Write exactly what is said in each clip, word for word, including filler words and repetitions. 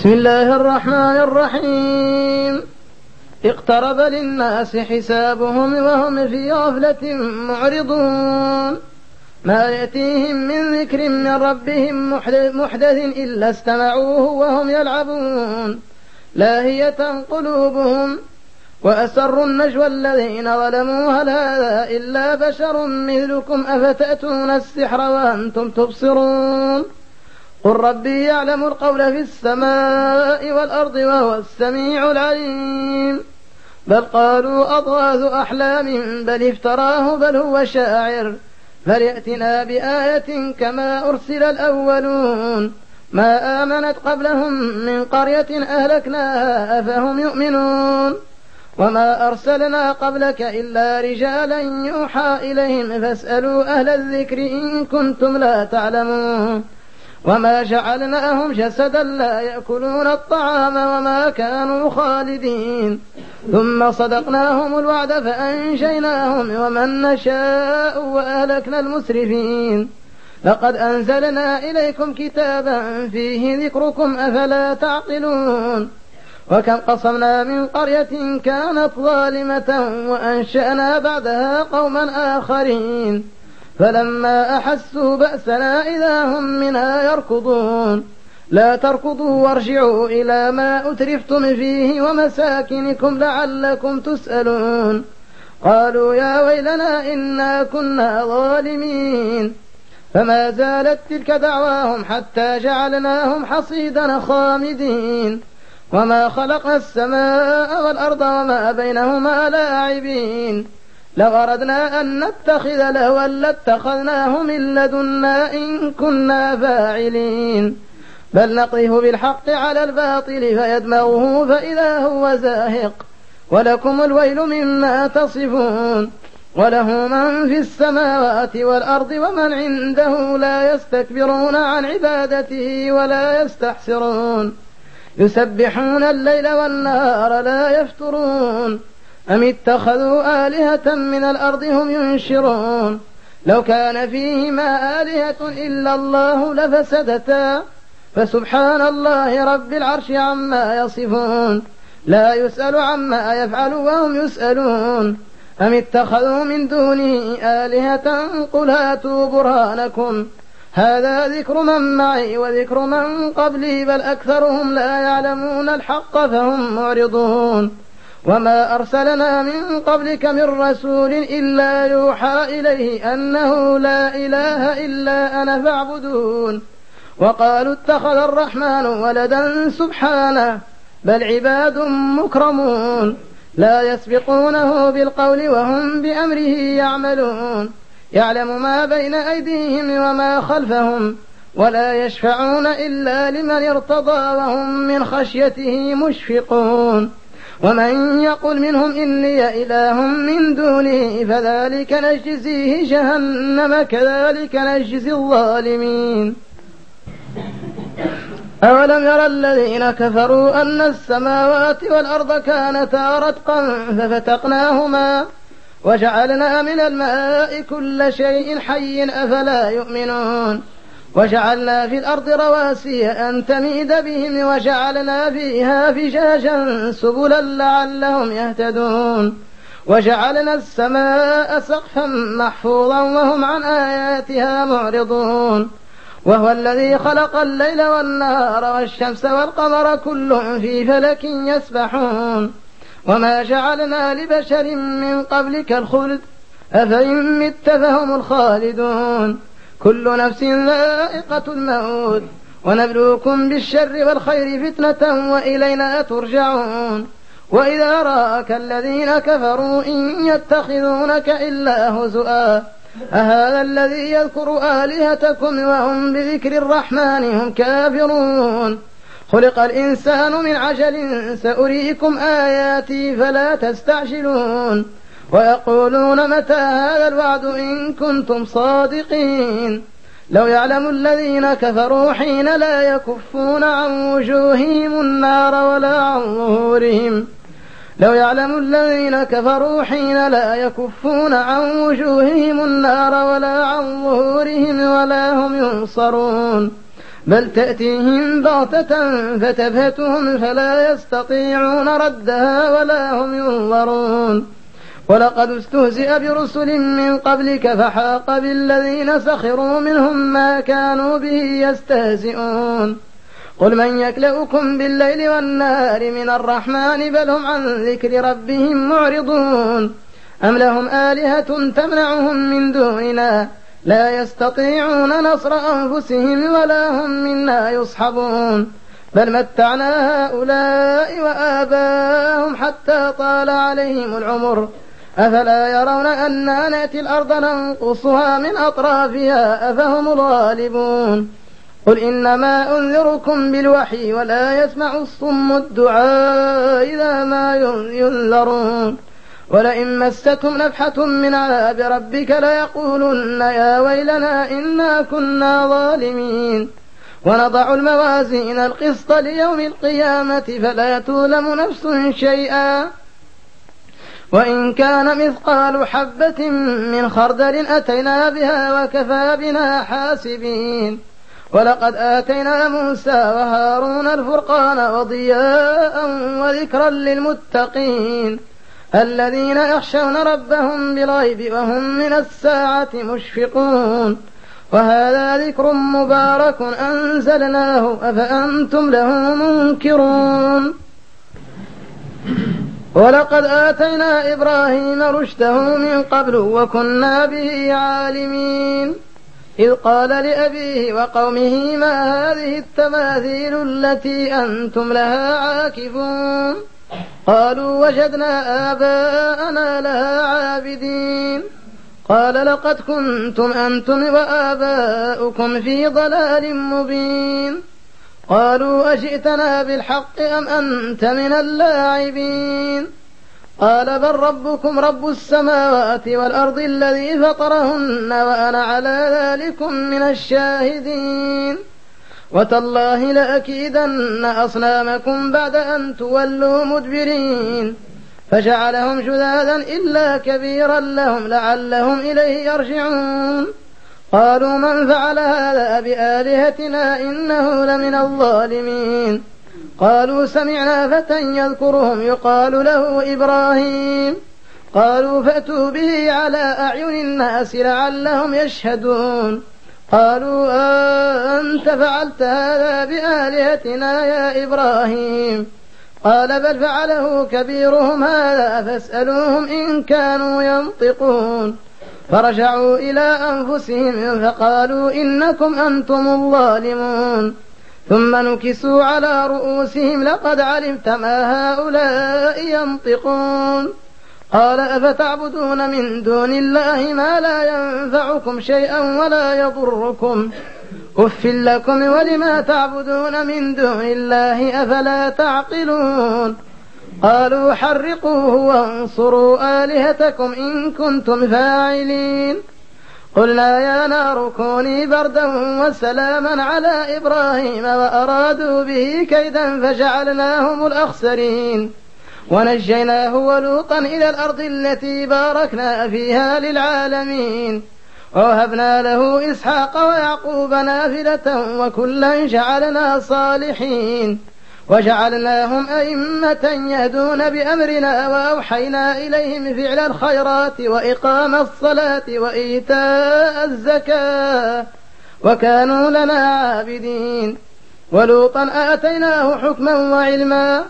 بسم الله الرحمن الرحيم. اقترب للناس حسابهم وهم في غفلة معرضون ما يأتيهم من ذكر من ربهم محدث إلا استمعوه وهم يلعبون لاهية قلوبهم وأسروا النجوى الذين ظلموا هل هذا إلا بشر مثلكم أفتأتون السحر وأنتم تبصرون قل ربي يعلم القول في السماء والأرض وهو السميع العليم بل قالوا أضغاث أحلام بل افتراه بل هو شاعر فليأتنا بآية كما أرسل الأولون ما آمنت قبلهم من قرية أهلكناها أفهم يؤمنون وما أرسلنا قبلك إلا رجالا يوحى إليهم فاسألوا أهل الذكر إن كنتم لا تعلمون وما جعلناهم جسدا لا يأكلون الطعام وما كانوا خالدين ثم صدقناهم الوعد فأنجيناهم ومن نشاء وأهلكنا المسرفين لقد أنزلنا إليكم كتابا فيه ذكركم أفلا تعقلون وكم قصمنا من قرية كانت ظالمة وأنشأنا بعدها قوما آخرين فلما أحسوا بأسنا إذا هم منها يركضون لا تركضوا وارجعوا إلى ما أترفتم فيه ومساكنكم لعلكم تسألون قالوا يا ويلنا إنا كنا ظالمين فما زالت تلك دعواهم حتى جعلناهم حصيدا خامدين وما خلقنا السماء والأرض وما بينهما لاعبين لو أردنا أن نتخذ لهوا لاتخذناه من لدنا إن كنا فاعلين بل نقذف بالحق على الباطل فيدمغه فإذا هو زاهق ولكم الويل مما تصفون وله من في السماوات والأرض ومن عنده لا يستكبرون عن عبادته ولا يستحسرون يسبحون الليل والنهار لا يفترون أم اتخذوا آلهة من الأرض هم ينشرون لو كان فيهما آلهة إلا الله لفسدتا فسبحان الله رب العرش عما يصفون لا يسأل عما يفعل وهم يسألون أم اتخذوا من دونه آلهة قل هاتوا برهانكم هذا ذكر من معي وذكر من قبلي بل أكثرهم لا يعلمون الحق فهم معرضون وما أرسلنا من قبلك من رسول إلا يوحى إليه أنه لا إله إلا أنا فاعبدون وقالوا اتخذ الرحمن ولدا سبحانه بل عباد مكرمون لا يسبقونه بالقول وهم بأمره يعملون يعلم ما بين أيديهم وما خلفهم ولا يشفعون إلا لمن ارتضى وهم من خشيته مشفقون ومن يقل منهم إني إله من دونه فذلك نجزيه جهنم كذلك نجزي الظالمين أولم يرى الذين كفروا أن السماوات والأرض كانتا رتقا ففتقناهما وجعلنا من الماء كل شيء حي أفلا يؤمنون وجعلنا في الأرض رواسي أن تميد بهم وجعلنا فيها فجاجا سبلا لعلهم يهتدون وجعلنا السماء سقفا محفوظا وهم عن آياتها معرضون وهو الذي خلق الليل والنهار والشمس والقمر كل في فلك يسبحون وما جعلنا لبشر من قبلك الخلد أفإن مت فهم الخالدون كل نفس ذائقة الموت ونبلوكم بالشر والخير فتنة وإلينا ترجعون وإذا رآك الذين كفروا إن يتخذونك إلا هزؤا أهذا الذي يذكر آلهتكم وهم بذكر الرحمن هم كافرون خلق الإنسان من عجل سأريكم آياتي فلا تستعجلون ويقولون متى هذا الوعد إن كنتم صادقين لو يعلم الذين كفروا حين لا يكفون عن وجوههم النار ولا عن ظهورهم لو يعلم الذين كفروا حين لا يكفون عن وجوههم النار ولا عن ظهورهم ولا هم ينصرون بل تأتيهم بغتة فتبهتهم فلا يستطيعون ردها ولا هم ينظرون. ولقد استهزئ برسل من قبلك فحاق بالذين سخروا منهم ما كانوا به يستهزئون. قل من يكلؤكم بالليل والنهار من الرحمن بل هم عن ذكر ربهم معرضون. أم لهم آلهة تمنعهم من دوننا لا يستطيعون نصر أنفسهم ولا هم منا يصحبون. بل متعنا هؤلاء وآباءهم حتى طال عليهم العمر أفلا يرون أنا نأتي الأرض ننقصها من أطرافها أفهم الغالبون. قل إنما أنذركم بالوحي ولا يسمع الصم الدعاء إذا ما ينذرون. ولئن مستهم نفحة من عذاب ربك ليقولن يا ويلنا إنا كنا ظالمين. ونضع الموازين القسط ليوم القيامة فلا تظلم نفس شيئا وإن كان مثقال حبة من خردل أتينا بها وكفى بنا حاسبين. ولقد آتينا موسى وهارون الفرقان وضياء وذكرا للمتقين الذين يخشون ربهم بالغيب وهم من الساعة مشفقون. وهذا ذكر مبارك أنزلناه أفأنتم له منكرون. ولقد آتينا إبراهيم رشده من قبل وكنا به عالمين. إذ قال لأبيه وقومه ما هذه التماثيل التي أنتم لها عاكفون؟ قالوا وجدنا آباءنا لها عابدين. قال لقد كنتم أنتم وآباؤكم في ضلال مبين. قالوا أجئتنا بالحق أم أنت من اللاعبين؟ قال بل ربكم رب السماوات والأرض الذي فطرهن وأنا على ذلكم من الشاهدين. وتالله لأكيدن أصنامكم بعد أن تولوا مدبرين. فجعلهم جذاذا إلا كبيرا لهم لعلهم إليه يرجعون. قالوا من فعل هذا بآلهتنا إنه لمن الظالمين. قالوا سمعنا فتى يذكرهم يقال له إبراهيم. قالوا فأتوا به على أعين الناس لعلهم يشهدون. قالوا أنت فعلت هذا بآلهتنا يا إبراهيم؟ قال بل فعله كبيرهم هذا فاسألوهم إن كانوا ينطقون. فرجعوا إلى أنفسهم فقالوا إنكم أنتم الظالمون. ثم نكسوا على رؤوسهم لقد علمت ما هؤلاء ينطقون. قال أفتعبدون من دون الله ما لا ينفعكم شيئا ولا يضركم أف لكم ولما تعبدون من دون الله أفلا تعقلون. قالوا حرقوه وانصروا آلهتكم إن كنتم فاعلين. قلنا يا نار كوني بردا وسلاما على إبراهيم وأرادوا به كيدا فجعلناهم الأخسرين. ونجيناه ولوطا إلى الأرض التي باركنا فيها للعالمين. ووهبنا له إسحاق ويعقوب نافلة وكلا جعلنا صالحين. وجعلناهم أئمة يهدون بأمرنا وأوحينا إليهم فعل الخيرات وإقام الصلاة وإيتاء الزكاة وكانوا لنا عابدين. ولوطا آتيناه حكما وعلما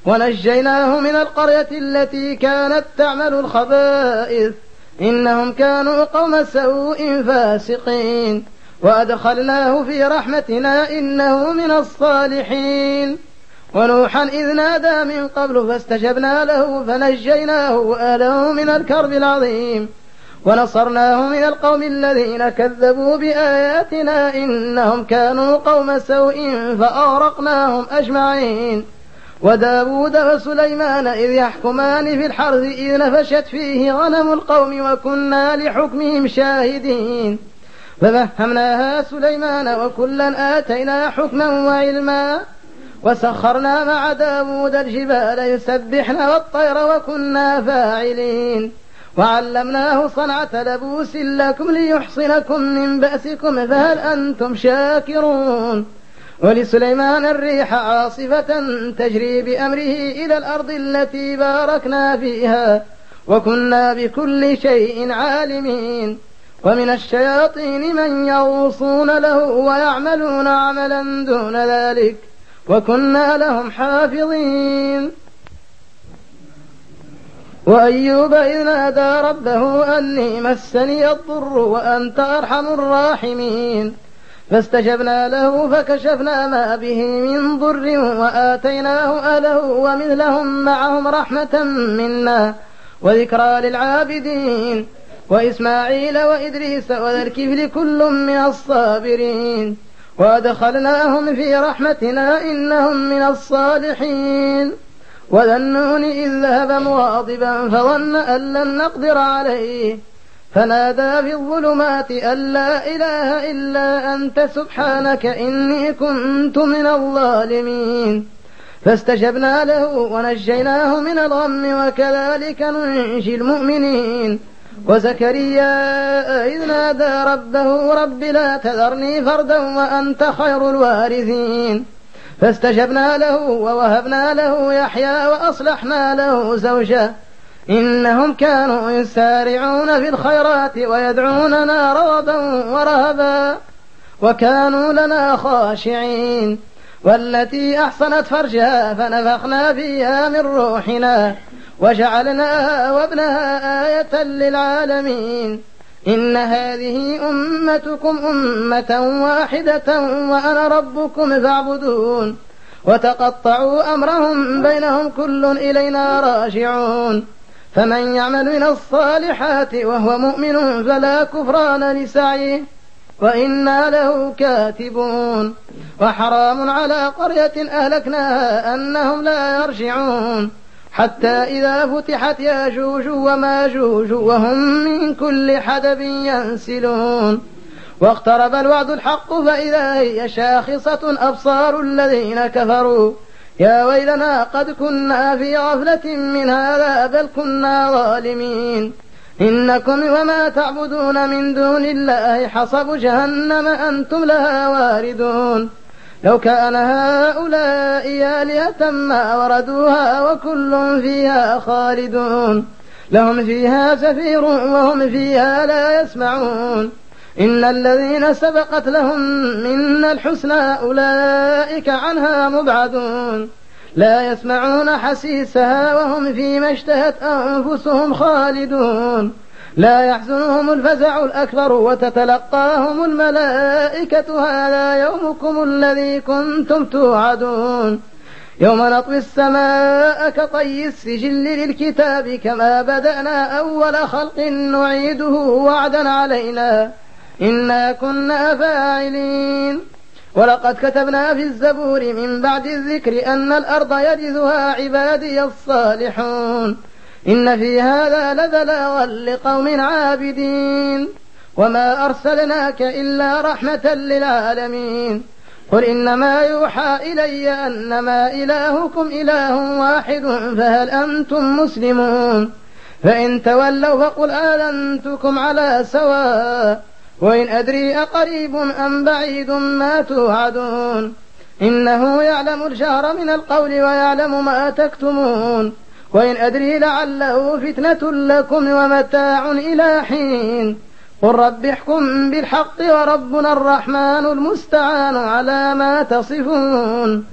ونجيناه من القرية التي كانت تعمل الخبائث إنهم كانوا قوم سوء فاسقين. وأدخلناه في رحمتنا إنه من الصالحين. ونوحا إذ نادى من قبل فاستجبنا له فنجيناه وأهله من الكرب العظيم. ونصرناه من القوم الذين كذبوا بآياتنا إنهم كانوا قوم سوء فأغرقناهم أجمعين. وداود وسليمان إذ يحكمان في الحرث إذ نفشت فيه غنم القوم وكنا لحكمهم شاهدين. ففهمناها سليمان وكلا آتينا حكما وعلما. وسخرنا مع داود الجبال يسبحن والطير وكنا فاعلين. وعلمناه صنعة لبوس لكم ليحصنكم من بأسكم فهل أنتم شاكرون. ولسليمان الريح عاصفة تجري بأمره إلى الأرض التي باركنا فيها وكنا بكل شيء عالمين. ومن الشياطين من يغوصون له ويعملون عملا دون ذلك وكنا لهم حافظين. وأيوب إذ نادى ربه أني مسني الضر وأنت أرحم الراحمين فاستجبنا له فكشفنا ما به من ضر وآتيناه أهله ومثلهم معهم رحمة منا وذكرى للعابدين. وإسماعيل وإدريس وذا الكفل كل من الصابرين وأدخلناهم في رحمتنا إنهم من الصالحين. وذا النون إذ ذهب مغاضبا فظن أن لن نقدر عليه فنادى في الظلمات أن لا إله إلا أنت سبحانك إني كنت من الظالمين فاستجبنا له ونجيناه من الغم وكذلك ننجي المؤمنين. وزكريا إذ نادى ربه رب لا تذرني فردا وأنت خير الوارثين فاستجبنا له ووهبنا له يحيى وأصلحنا له زوجه إنهم كانوا يسارعون في الخيرات ويدعوننا رغبا ورهبا وكانوا لنا خاشعين. والتي أحصنت فرجها فنفخنا فيها من روحنا وجعلناها وابنها آية للعالمين. إن هذه أمتكم أمة واحدة وأنا ربكم فاعبدون. وتقطعوا أمرهم بينهم كل إلينا راجعون. فمن يعمل من الصالحات وهو مؤمن فلا كفران لسعيه وإنا له كاتبون. وحرام على قرية أهلكناها أنهم لا يرجعون حتى إذا فتحت ياجوج وماجوج وهم من كل حدب ينسلون. واقترب الوعد الحق فإذا هي شاخصة أبصار الذين كفروا يا ويلنا قد كنا في غفلة من هذا بل كنا ظالمين. إنكم وما تعبدون من دون الله حصب جهنم أنتم لها واردون. لو كان هؤلاء آلهة ما وردوها وكل فيها خالدون. لهم فيها زفير وهم فيها لا يسمعون. إن الذين سبقت لهم منا الحسنى أولئك عنها مبعدون لا يسمعون حسيسها وهم فيما اشتهت أنفسهم خالدون. لا يحزنهم الفزع الأكبر وتتلقاهم الملائكة هذا يومكم الذي كنتم توعدون. يوم نطوي السماء كطي السجل للكتاب كما بدأنا أول خلق نعيده وعدا علينا إنا كنا فاعلين. ولقد كتبنا في الزبور من بعد الذكر أن الأرض يرثها عبادي الصالحون إن في هذا لبلاغا لقوم عابدين. وما أرسلناك إلا رحمة للعالمين. قل إنما يوحى إلي أنما إلهكم إله واحد فهل أنتم مسلمون. فإن تولوا فقل آذنتكم على سواء وإن أدري أقريب أم بعيد ما توعدون. إنه يعلم الجهر من القول ويعلم ما تكتمون. وإن أدري لعله فتنة لكم ومتاع إلى حين. قل رب احكم بالحق وربنا الرحمن المستعان على ما تصفون.